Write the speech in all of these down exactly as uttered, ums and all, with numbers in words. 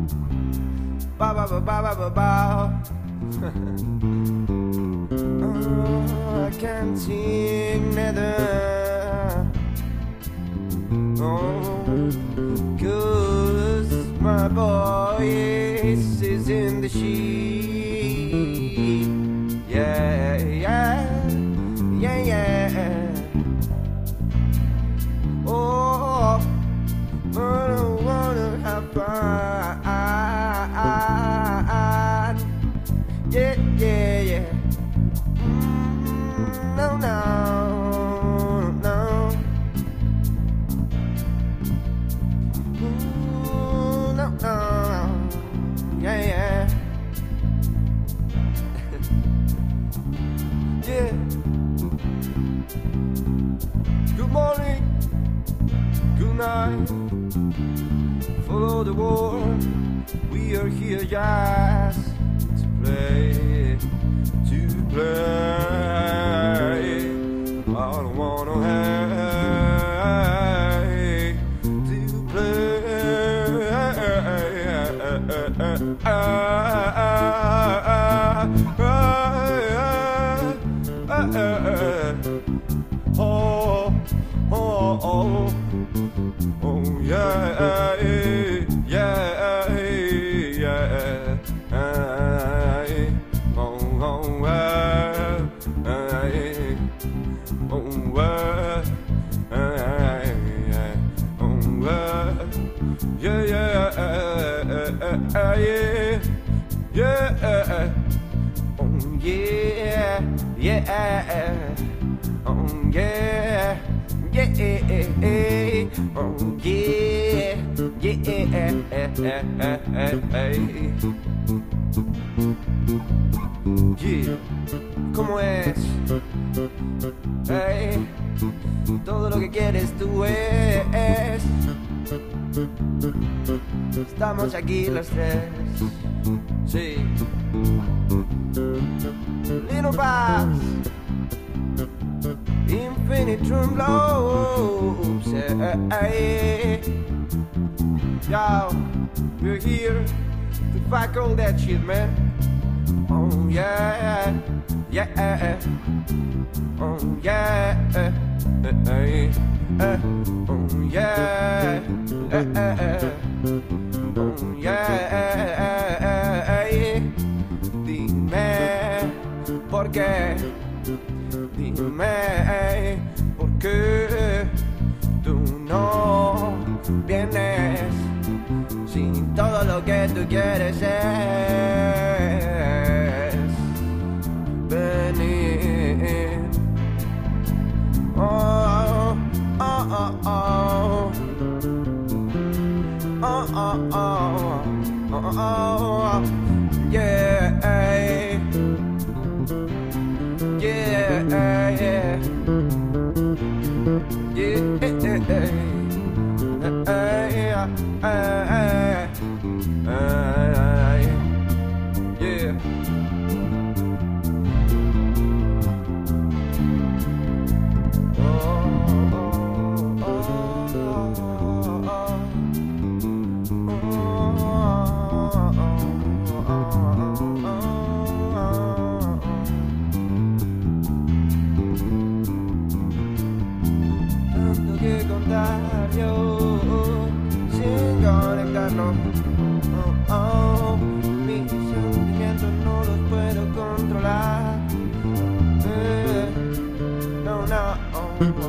Ba ba ba ba ba ba ba. Oh, I can't sing neither. Oh, 'cause my voice is in the sheet. Yeah, yeah, yeah, yeah. Oh, I don't wanna have fun. Yeah, yeah, yeah. Mm, no, no, no. Ooh, no, no. Yeah, yeah. Yeah. Good morning. Good night. Follow the war. We are here just to play, to play. I don't wanna hate to play. Oh, oh, oh, oh, yeah, yeah, yeah. Oh, oh, oh, yeah, yeah, yeah, yeah. Oh, yeah, yeah. Oh yeah, yeah, oh yeah, yeah, yeah. ¿Cómo es? Hey, todo lo que quieres tú es. Estamos aquí los tres. Sí. Little Bass. Infinite drum blobes, hey. Yo, we're here to fuck all that shit, man. Oh yeah, yeah, oh yeah, hey, oh yeah, oh yeah. Dime por qué. Dime por qué tú no vienes sin todo lo que tú quieres es venir. Oh, oh, oh, oh. Oh, oh, oh. Oh, oh, oh. Yeah. Yeah, yeah, yeah, yeah. Sin conectarnos, oh, oh, mis sentimientos no los puedo controlar. Eh, no, no, oh, oh.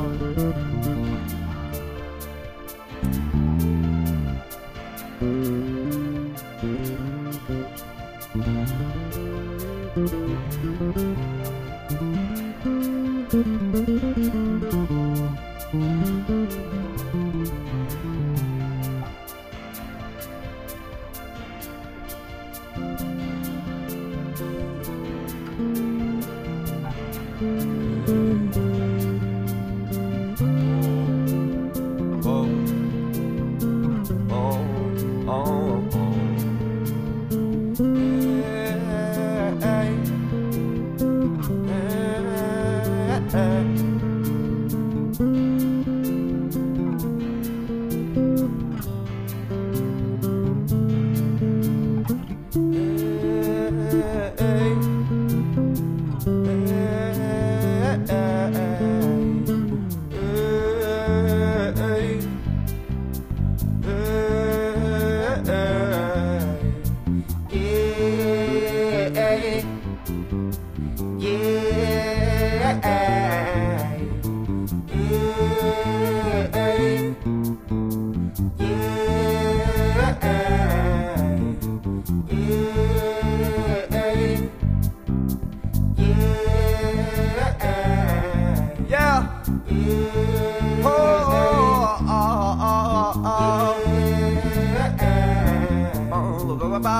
ba ba,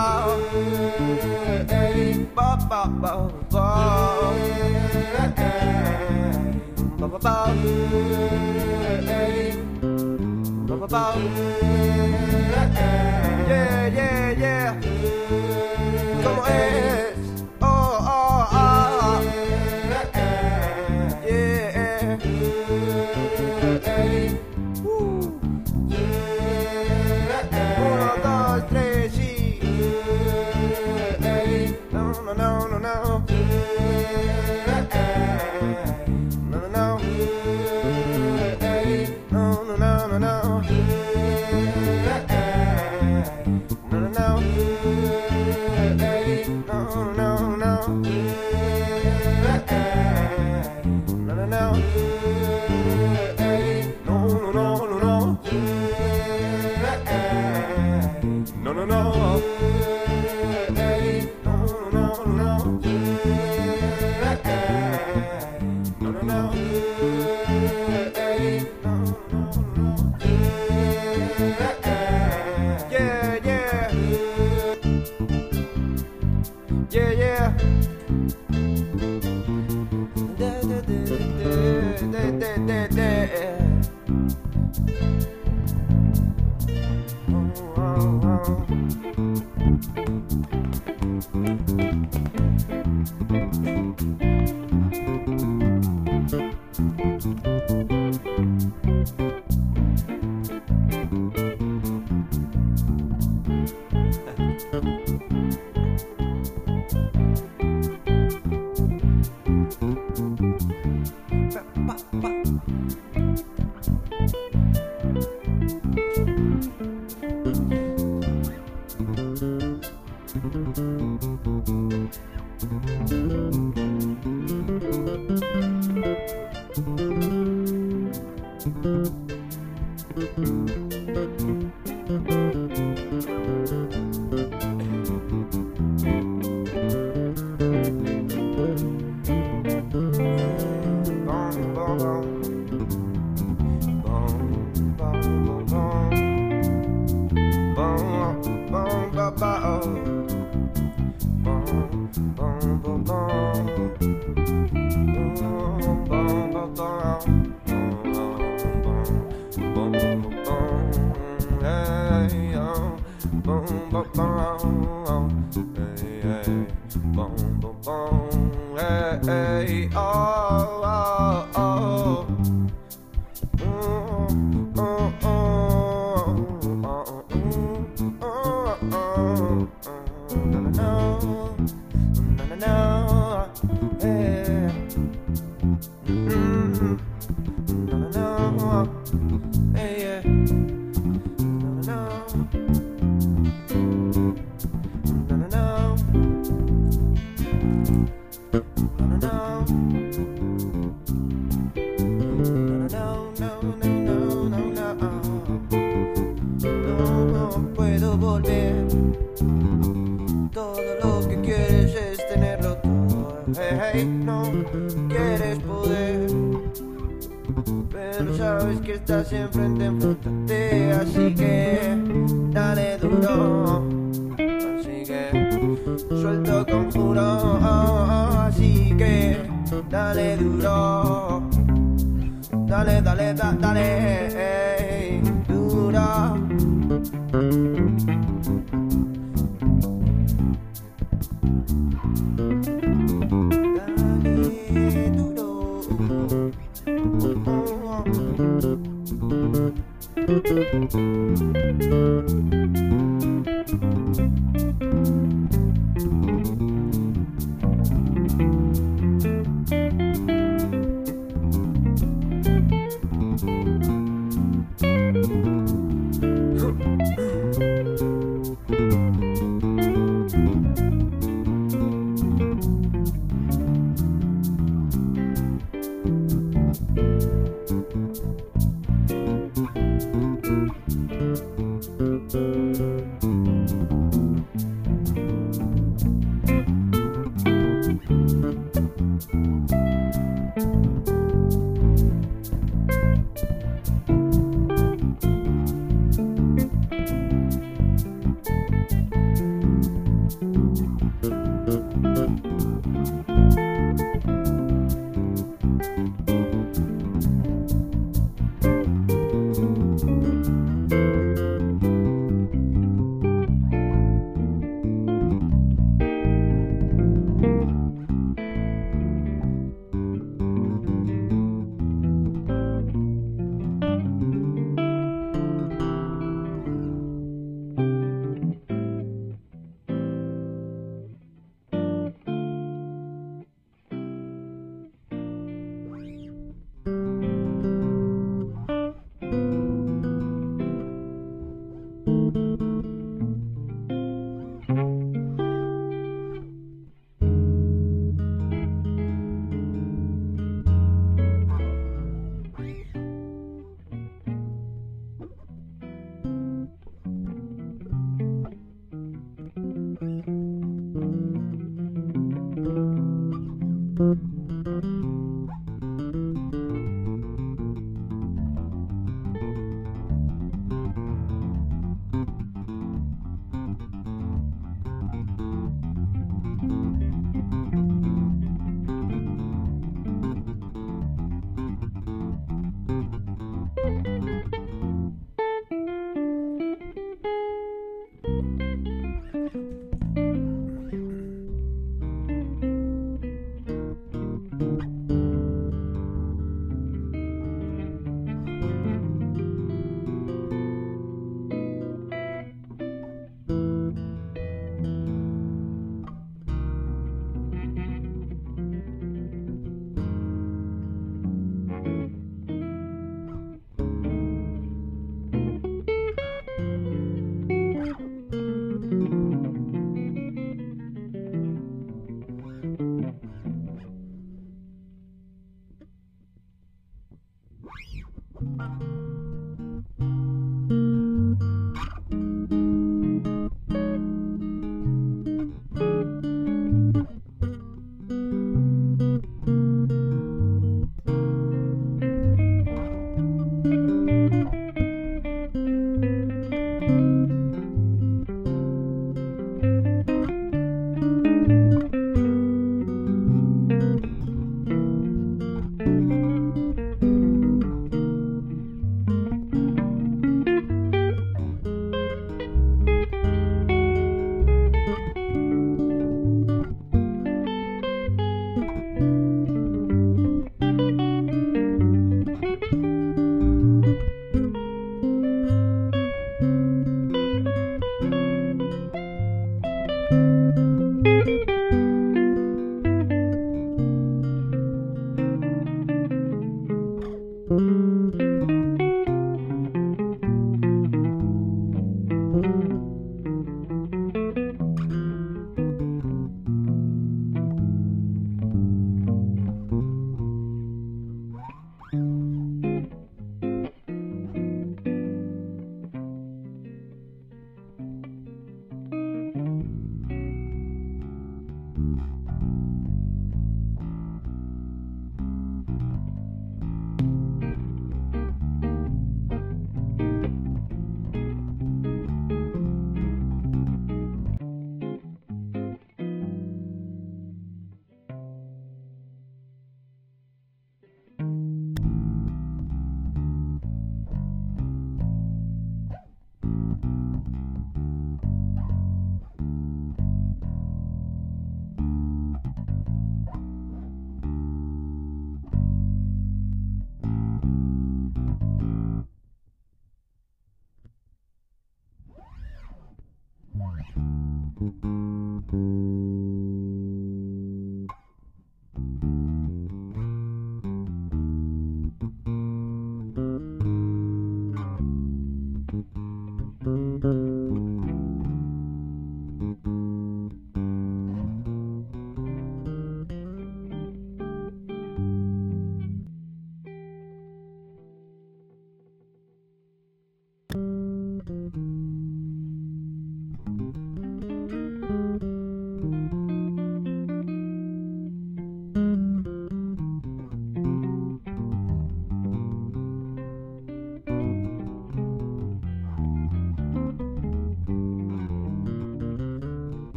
ba ba ba ba, ba ba ba, ba ba ba, yeah yeah yeah, como es, oh oh oh, yeah, uh. Uno, dos, tres y no no no no no. No, no, no. No, no, no, no, no. No, no, no. No, no, no. No, no, no. No, no, no, no, no. No, no, no. No, no, no. No, no, no. Yeah, yeah. Yeah, yeah. Da, da, da, da, da, da, da. Oh, oh, oh. Siempre te enfrentaste, así que dale duro, así que suelto conjuro, así que dale duro, dale, dale, da, dale, ey, duro. Dale duro.